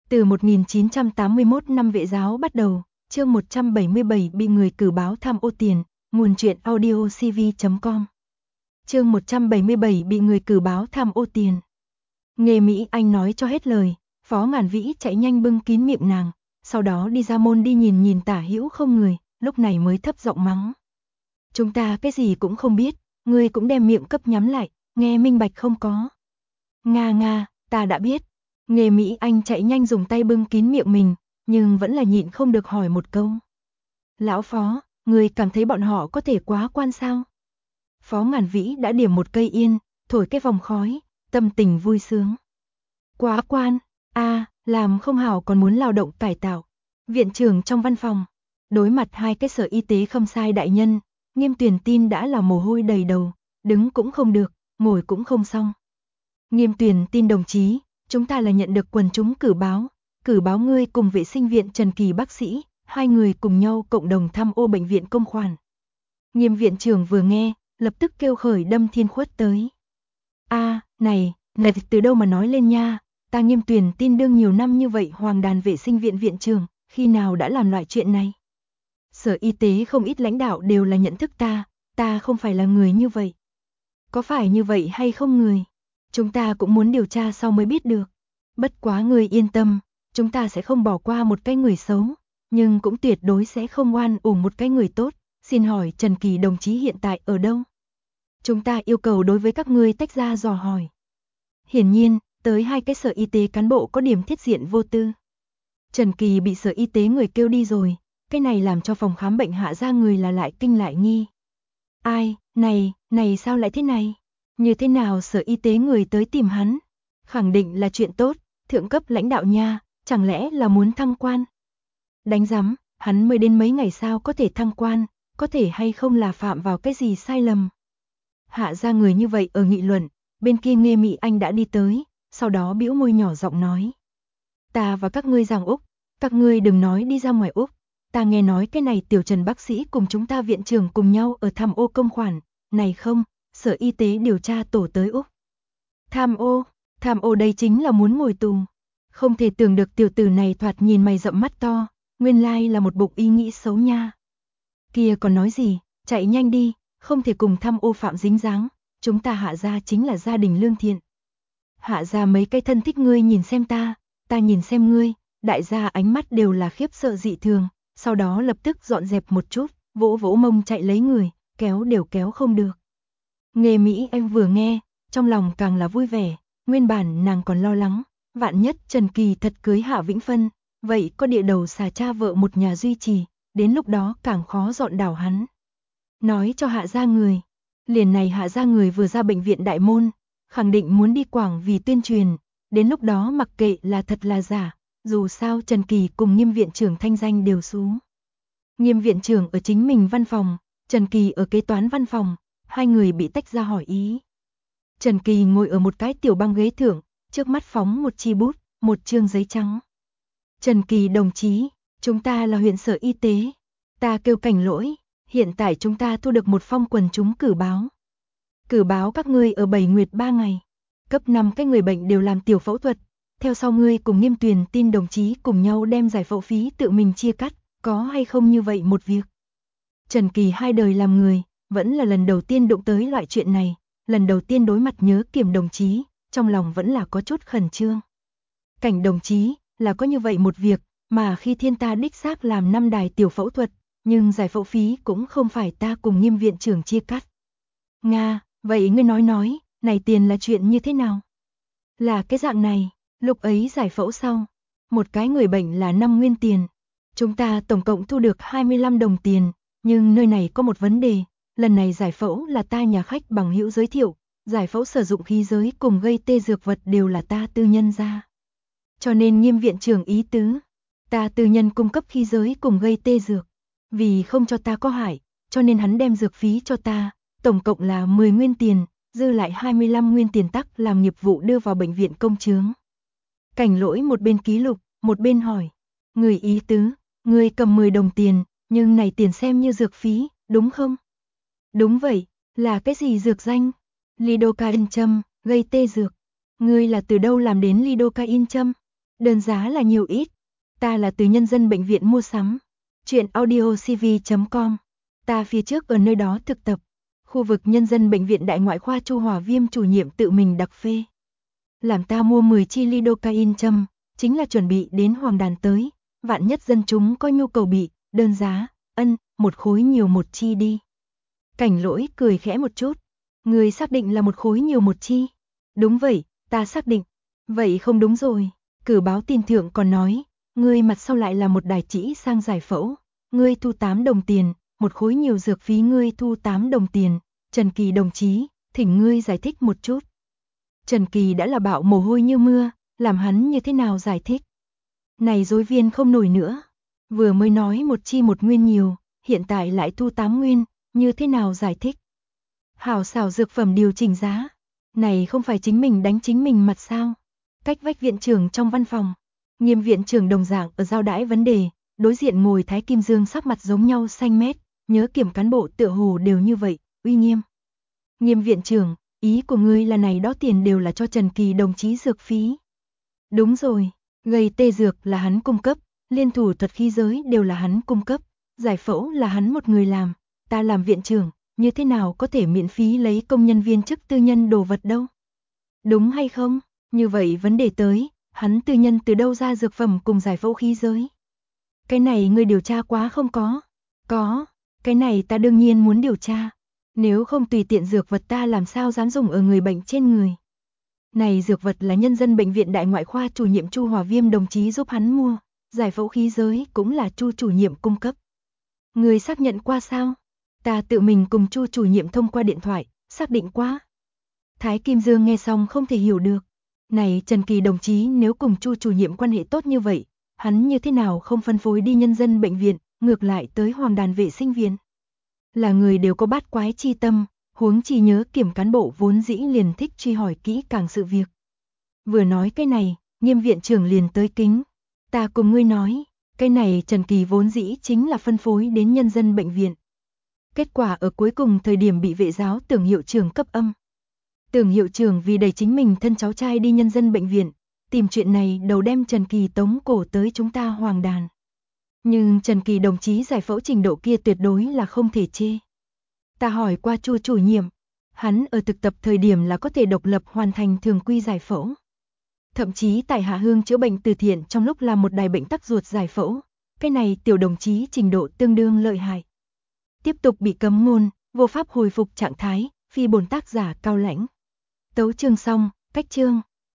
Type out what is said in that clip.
Từ 1981 năm vệ giáo bắt đầu, chương 177 bị người cử báo tham ô tiền, nguồn truyện audio cv.com. Chương 177 bị người cử báo tham ô tiền. Nghề Mỹ Anh nói cho hết lời, Phó Ngàn Vĩ chạy nhanh bưng kín miệng nàng, sau đó đi ra môn đi nhìn tả hữu không người, lúc này mới thấp giọng mắng. Chúng ta cái gì cũng không biết, ngươi cũng đem miệng cấp nhắm lại, nghe minh bạch không có. Nga, ta đã biết. Nghề Mỹ Anh chạy nhanh dùng tay bưng kín miệng mình, nhưng vẫn là nhịn không được hỏi một câu. Lão Phó, người cảm thấy bọn họ có thể quá quan sao? Phó Ngàn Vĩ đã điểm một cây yên, thổi cái vòng khói, tâm tình vui sướng. Quá quan, làm không hảo còn muốn lao động cải tạo. Viện trưởng trong văn phòng, đối mặt hai cái sở y tế khâm sai đại nhân, Nghiêm Tuyền Tin đã là mồ hôi đầy đầu, đứng cũng không được, ngồi cũng không xong. Nghiêm Tuyền Tin đồng chí, chúng ta là nhận được quần chúng cử báo ngươi cùng vệ sinh viện Trần Kỳ bác sĩ, hai người cùng nhau cộng đồng tham ô bệnh viện công khoản. Nghiêm viện trưởng vừa nghe, lập tức kêu khởi đâm thiên khuất tới. Này từ đâu mà nói lên nha, ta Nghiêm Tuyền Tin đương nhiều năm như vậy Hoàng Đàn vệ sinh viện viện trưởng, khi nào đã làm loại chuyện này. Sở y tế không ít lãnh đạo đều là nhận thức ta không phải là người như vậy. Có phải như vậy hay không người? Chúng ta cũng muốn điều tra sau mới biết được. Bất quá người yên tâm, chúng ta sẽ không bỏ qua một cái người xấu, nhưng cũng tuyệt đối sẽ không oan uổng một cái người tốt. Xin hỏi Trần Kỳ đồng chí hiện tại ở đâu? Chúng ta yêu cầu đối với các ngươi tách ra dò hỏi. Hiển nhiên, tới hai cái sở y tế cán bộ có điểm thiết diện vô tư. Trần Kỳ bị sở y tế người kêu đi rồi, cái này làm cho phòng khám bệnh Hạ Gia người là lại kinh lại nghi. Này sao lại thế này? Như thế nào sở y tế người tới tìm hắn? Khẳng định là chuyện tốt, thượng cấp lãnh đạo nha, chẳng lẽ là muốn thăng quan? Đánh rắm, hắn mới đến mấy ngày sao có thể thăng quan, có thể hay không là phạm vào cái gì sai lầm? Hạ Gia người như vậy ở nghị luận, bên kia Nghê Mỹ Anh đã đi tới, sau đó bĩu môi nhỏ giọng nói. Ta và các ngươi rằng Úc, các ngươi đừng nói đi ra ngoài Úc, ta nghe nói cái này tiểu Trần bác sĩ cùng chúng ta viện trưởng cùng nhau ở tham ô công khoản, này không, sở y tế điều tra tổ tới Úc. Tham ô đây chính là muốn ngồi tù. Không thể tưởng được tiểu tử này thoạt nhìn mày rậm mắt to, nguyên lai là một bụng ý nghĩ xấu nha. Kia còn nói gì, chạy nhanh đi, không thể cùng tham ô phạm dính dáng, chúng ta Hạ Gia chính là gia đình lương thiện. Hạ Gia mấy cái thân thích ngươi nhìn xem ta nhìn xem ngươi, đại gia ánh mắt đều là khiếp sợ dị thường, sau đó lập tức dọn dẹp một chút, vỗ mông chạy lấy người, kéo đều kéo không được. Nghề Mỹ Anh vừa nghe, trong lòng càng là vui vẻ, nguyên bản nàng còn lo lắng, vạn nhất Trần Kỳ thật cưới Hạ Vĩnh Phân, vậy có địa đầu xà cha vợ một nhà duy trì, đến lúc đó càng khó dọn đảo hắn. Nói cho Hạ Gia người, liền này Hạ Gia người vừa ra bệnh viện đại môn, khẳng định muốn đi Quảng vì tuyên truyền, đến lúc đó mặc kệ là thật là giả, dù sao Trần Kỳ cùng Nghiêm viện trưởng thanh danh đều xuống. Nghiêm viện trưởng ở chính mình văn phòng, Trần Kỳ ở kế toán văn phòng, hai người bị tách ra hỏi ý. Trần Kỳ ngồi ở một cái tiểu băng ghế thượng, trước mắt phóng một chi bút, một chương giấy trắng. Trần Kỳ đồng chí, chúng ta là huyện sở y tế, ta kêu cảnh lỗi, hiện tại chúng ta thu được một phong quần chúng cử báo. Cử báo các ngươi ở 7 nguyệt 3 ngày, cấp 5 cái người bệnh đều làm tiểu phẫu thuật, theo sau ngươi cùng Nghiêm Tuyền Tin đồng chí cùng nhau đem giải phẫu phí tự mình chia cắt, có hay không như vậy một việc. Trần Kỳ hai đời làm người, vẫn là lần đầu tiên đụng tới loại chuyện này, lần đầu tiên đối mặt Nhớ Kiểm đồng chí, trong lòng vẫn là có chút khẩn trương. Cảnh đồng chí, là có như vậy một việc, mà khi thiên ta đích xác làm 5 đài tiểu phẫu thuật, nhưng giải phẫu phí cũng không phải ta cùng Nghiêm viện trưởng chia cắt. Nga, vậy ngươi nói, này tiền là chuyện như thế nào? Là cái dạng này, lúc ấy giải phẫu sau, một cái người bệnh là 5 nguyên tiền. Chúng ta tổng cộng thu được 25 đồng tiền, nhưng nơi này có một vấn đề, lần này giải phẫu là ta nhà khách bằng hữu giới thiệu, giải phẫu sử dụng khí giới cùng gây tê dược vật đều là ta tư nhân ra. Cho nên Nghiêm viện trưởng ý tứ, ta tư nhân cung cấp khí giới cùng gây tê dược, vì không cho ta có hại, cho nên hắn đem dược phí cho ta, tổng cộng là 10 nguyên tiền, dư lại 25 nguyên tiền tắc làm nghiệp vụ đưa vào bệnh viện công chướng. Cảnh lỗi một bên ký lục, một bên hỏi, người ý tứ, người cầm 10 đồng tiền, nhưng này tiền xem như dược phí, đúng không? Đúng vậy, là cái gì dược danh? Lidocaine châm, gây tê dược. Ngươi là từ đâu làm đến lidocaine châm? Đơn giá là nhiều ít? Ta là từ nhân dân bệnh viện mua sắm. Chuyện audiocv.com. Ta phía trước ở nơi đó thực tập. Khu vực nhân dân bệnh viện Đại ngoại khoa Chu Hòa Viêm chủ nhiệm tự mình đặc phê. Làm ta mua 10 chi lidocaine châm, chính là chuẩn bị đến Hoàng Đàn tới, vạn nhất dân chúng có nhu cầu bị, đơn giá, một khối nhiều một chi đi. Cảnh Lỗi cười khẽ một chút. Người xác định là một khối nhiều một chi? Đúng vậy, ta xác định. Vậy không đúng rồi. Cử báo tin thượng còn nói, ngươi mặt sau lại là một đài chỉ sang giải phẫu, ngươi thu 8 đồng tiền, một khối nhiều dược phí ngươi thu 8 đồng tiền. Trần Kỳ đồng chí, thỉnh ngươi giải thích một chút. Trần Kỳ đã là bạo mồ hôi như mưa, làm hắn như thế nào giải thích? Này dối viên không nổi nữa. Vừa mới nói một chi một nguyên nhiều, hiện tại lại thu 8 nguyên, như thế nào giải thích? Hảo xảo dược phẩm điều chỉnh giá. Này không phải chính mình đánh chính mình mặt sao? Cách vách viện trưởng trong văn phòng. Nghiêm viện trưởng đồng dạng ở giao đãi vấn đề, đối diện ngồi Thái Kim Dương sắc mặt giống nhau xanh mét, nhớ kiểm cán bộ tựa hồ đều như vậy, uy nghiêm. Nghiêm viện trưởng, ý của ngươi là này đó tiền đều là cho Trần Kỳ đồng chí dược phí. Đúng rồi, gây tê dược là hắn cung cấp, liên thủ thuật khí giới đều là hắn cung cấp, giải phẫu là hắn một người làm, ta làm viện trưởng, như thế nào có thể miễn phí lấy công nhân viên chức tư nhân đồ vật đâu? Đúng hay không? Như vậy vấn đề tới, hắn tư nhân từ đâu ra dược phẩm cùng giải phẫu khí giới? Cái này ngươi điều tra quá không có? Có, cái này ta đương nhiên muốn điều tra. Nếu không tùy tiện dược vật ta làm sao dám dùng ở người bệnh trên người. Này dược vật là nhân dân bệnh viện Đại ngoại khoa chủ nhiệm Chu Hòa Viêm đồng chí giúp hắn mua, giải phẫu khí giới cũng là Chu chủ nhiệm cung cấp. Người xác nhận qua sao? Ta tự mình cùng Chu chủ nhiệm thông qua điện thoại, xác định qua. Thái Kim Dương nghe xong không thể hiểu được. Này Trần Kỳ đồng chí nếu cùng Chu chủ nhiệm quan hệ tốt như vậy, hắn như thế nào không phân phối đi nhân dân bệnh viện, ngược lại tới Hoàng Đàn vệ sinh viện. Là người đều có bát quái chi tâm, huống chi nhớ kiểm cán bộ vốn dĩ liền thích truy hỏi kỹ càng sự việc. Vừa nói cái này, Nghiêm viện trưởng liền tới kính. Ta cùng ngươi nói, cái này Trần Kỳ vốn dĩ chính là phân phối đến nhân dân bệnh viện. Kết quả ở cuối cùng thời điểm bị vệ giáo Tưởng hiệu trưởng cấp âm. Tưởng hiệu trưởng vì đẩy chính mình thân cháu trai đi nhân dân bệnh viện, tìm chuyện này đầu đem Trần Kỳ tống cổ tới chúng ta Hoàng Đàn. Nhưng Trần Kỳ đồng chí giải phẫu trình độ kia tuyệt đối là không thể chê. Ta hỏi qua Chu chủ nhiệm, hắn ở thực tập thời điểm là có thể độc lập hoàn thành thường quy giải phẫu. Thậm chí tại Hạ Hương chữa bệnh từ thiện trong lúc làm một đài bệnh tắc ruột giải phẫu, cái này tiểu đồng chí trình độ tương đương lợi hại. Tiếp tục bị cấm ngôn, vô pháp hồi phục trạng thái, phi bổn tác giả Cao Lãnh. Tấu chương xong, cách chương.